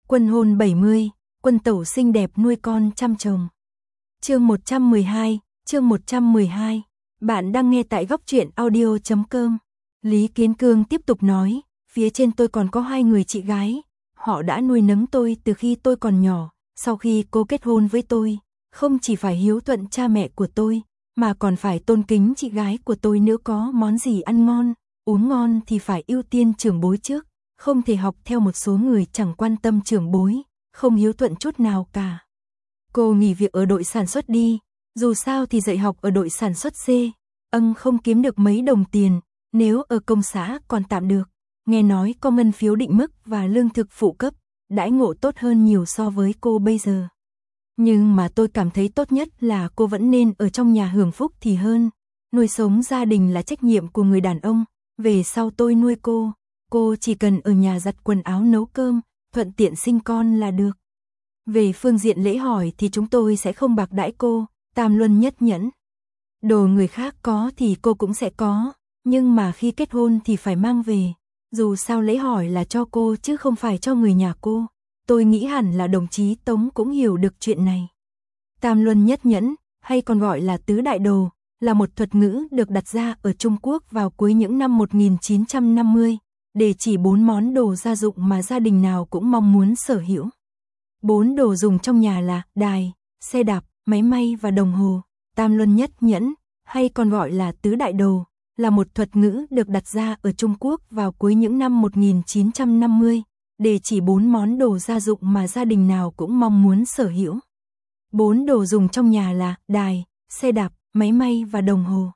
Quân hôn 70, quân tẩu xinh đẹp nuôi con chăm chồng. Chương 112. Bạn đang nghe tại góc truyện audio.com. Lý Kiến Cương tiếp tục nói, phía trên tôi còn có 2 người chị gái, họ đã nuôi nấng tôi từ khi tôi còn nhỏ, sau khi cô kết hôn với tôi, không chỉ phải hiếu thuận cha mẹ của tôi, mà còn phải tôn kính chị gái của tôi nữa. Có món gì ăn ngon, uống ngon thì phải ưu tiên trưởng bối trước, không thể học theo một số người chẳng quan tâm trưởng bối, không hiếu thuận chút nào cả. Cô nghỉ việc ở đội sản xuất đi, dù sao thì dạy học ở đội sản xuất C, không kiếm được mấy đồng tiền, nếu ở công xã còn tạm được, nghe nói có ngân phiếu định mức và lương thực phụ cấp, đãi ngộ tốt hơn nhiều so với cô bây giờ. Nhưng mà tôi cảm thấy tốt nhất là cô vẫn nên ở trong nhà hưởng phúc thì hơn, nuôi sống gia đình là trách nhiệm của người đàn ông, về sau tôi nuôi cô chỉ cần ở nhà giặt quần áo nấu cơm, thuận tiện sinh con là được. Về phương diện lễ hỏi thì chúng tôi sẽ không bạc đãi cô, tam luân nhất nhẫn. Đồ người khác có thì cô cũng sẽ có, nhưng mà khi kết hôn thì phải mang về, dù sao lễ hỏi là cho cô chứ không phải cho người nhà cô. Tôi nghĩ hẳn là đồng chí Tống cũng hiểu được chuyện này. Tam luân nhất nhẫn, hay còn gọi là tứ đại đồ, là một thuật ngữ được đặt ra ở Trung Quốc vào cuối những năm 1950, để chỉ 4 món đồ gia dụng mà gia đình nào cũng mong muốn sở hữu. 4 đồ dùng trong nhà là đài, xe đạp, máy may và đồng hồ. Tam luân nhất nhẫn, hay còn gọi là tứ đại đồ, là một thuật ngữ được đặt ra ở Trung Quốc vào cuối những năm 1950, để chỉ 4 món đồ gia dụng mà gia đình nào cũng mong muốn sở hữu. 4 đồ dùng trong nhà là đài, xe đạp, máy may và đồng hồ.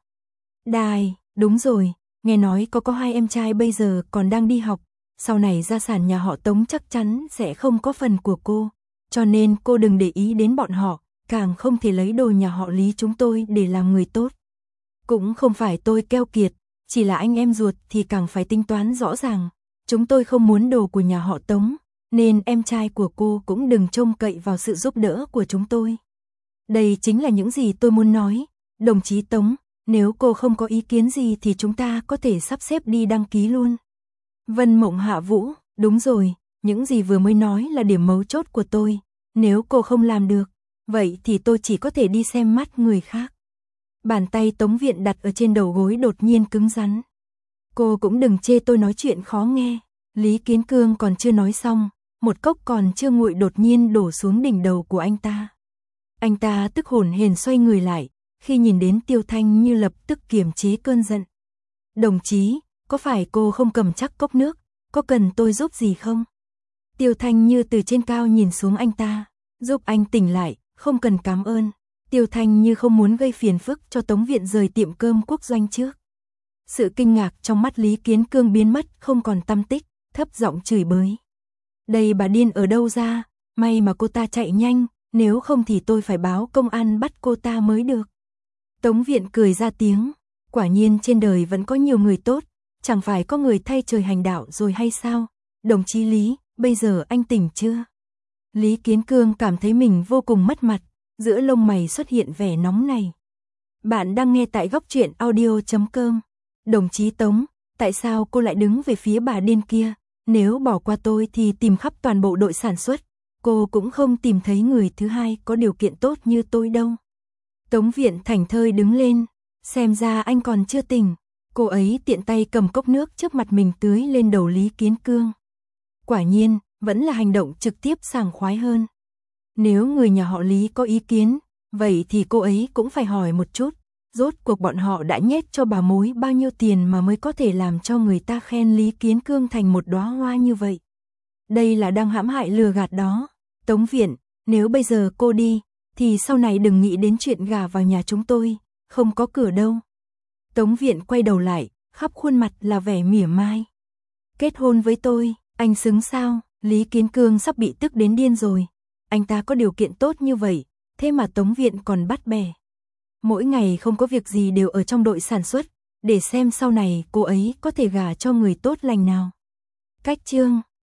Đài, đúng rồi, nghe nói có 2 em trai bây giờ còn đang đi học, sau này gia sản nhà họ Tống chắc chắn sẽ không có phần của cô, cho nên cô đừng để ý đến bọn họ, càng không thể lấy đồ nhà họ Lý chúng tôi để làm người tốt. Cũng không phải tôi keo kiệt, chỉ là anh em ruột thì càng phải tính toán rõ ràng. Chúng tôi không muốn đồ của nhà họ Tống, nên em trai của cô cũng đừng trông cậy vào sự giúp đỡ của chúng tôi. Đây chính là những gì tôi muốn nói. Đồng chí Tống, nếu cô không có ý kiến gì thì chúng ta có thể sắp xếp đi đăng ký luôn. Vân Mộng Hạ Vũ, đúng rồi, những gì vừa mới nói là điểm mấu chốt của tôi. Nếu cô không làm được, vậy thì tôi chỉ có thể đi xem mắt người khác. Bàn tay Tống Viện đặt ở trên đầu gối đột nhiên cứng rắn. Cô cũng đừng chê tôi nói chuyện khó nghe. Lý Kiến Cương còn chưa nói xong, một cốc còn chưa nguội đột nhiên đổ xuống đỉnh đầu của anh ta. Anh ta tức hổn hển xoay người lại, khi nhìn đến Tiêu Thanh Như lập tức kiềm chế cơn giận. Đồng chí, có phải cô không cầm chắc cốc nước, có cần tôi giúp gì không? Tiêu Thanh Như từ trên cao nhìn xuống anh ta, giúp anh tỉnh lại, không cần cảm ơn. Tiêu Thanh Như không muốn gây phiền phức cho Tống Viện rời tiệm cơm quốc doanh trước. Sự kinh ngạc trong mắt Lý Kiến Cương biến mất không còn tăm tích, thấp giọng chửi bới. Đây bà điên ở đâu ra, may mà cô ta chạy nhanh, nếu không thì tôi phải báo công an bắt cô ta mới được. Tống Viện cười ra tiếng, quả nhiên trên đời vẫn có nhiều người tốt, chẳng phải có người thay trời hành đạo rồi hay sao? Đồng chí Lý, bây giờ anh tỉnh chưa? Lý Kiến Cương cảm thấy mình vô cùng mất mặt, giữa lông mày xuất hiện vẻ nóng này. Bạn đang nghe tại góc truyện audio.com. Đồng chí Tống, tại sao cô lại đứng về phía bà điên kia? Nếu bỏ qua tôi thì tìm khắp toàn bộ đội sản xuất, cô cũng không tìm thấy người thứ hai có điều kiện tốt như tôi đâu. Tống Viện thảnh thơi đứng lên, xem ra anh còn chưa tỉnh. Cô ấy tiện tay cầm cốc nước trước mặt mình tưới lên đầu Lý Kiến Cương. Quả nhiên, vẫn là hành động trực tiếp sảng khoái hơn. Nếu người nhà họ Lý có ý kiến, vậy thì cô ấy cũng phải hỏi một chút. Rốt cuộc bọn họ đã nhét cho bà mối bao nhiêu tiền mà mới có thể làm cho người ta khen Lý Kiến Cương thành một đóa hoa như vậy. Đây là đang hãm hại lừa gạt đó. Tống Viện, nếu bây giờ cô đi, thì sau này đừng nghĩ đến chuyện gả vào nhà chúng tôi, không có cửa đâu. Tống Viện quay đầu lại, khắp khuôn mặt là vẻ mỉa mai. Kết hôn với tôi, anh xứng sao? Lý Kiến Cương sắp bị tức đến điên rồi. Anh ta có điều kiện tốt như vậy, thế mà Tống Viện còn bắt bẻ. Mỗi ngày không có việc gì đều ở trong đội sản xuất, để xem sau này cô ấy có thể gả cho người tốt lành nào. Cách chương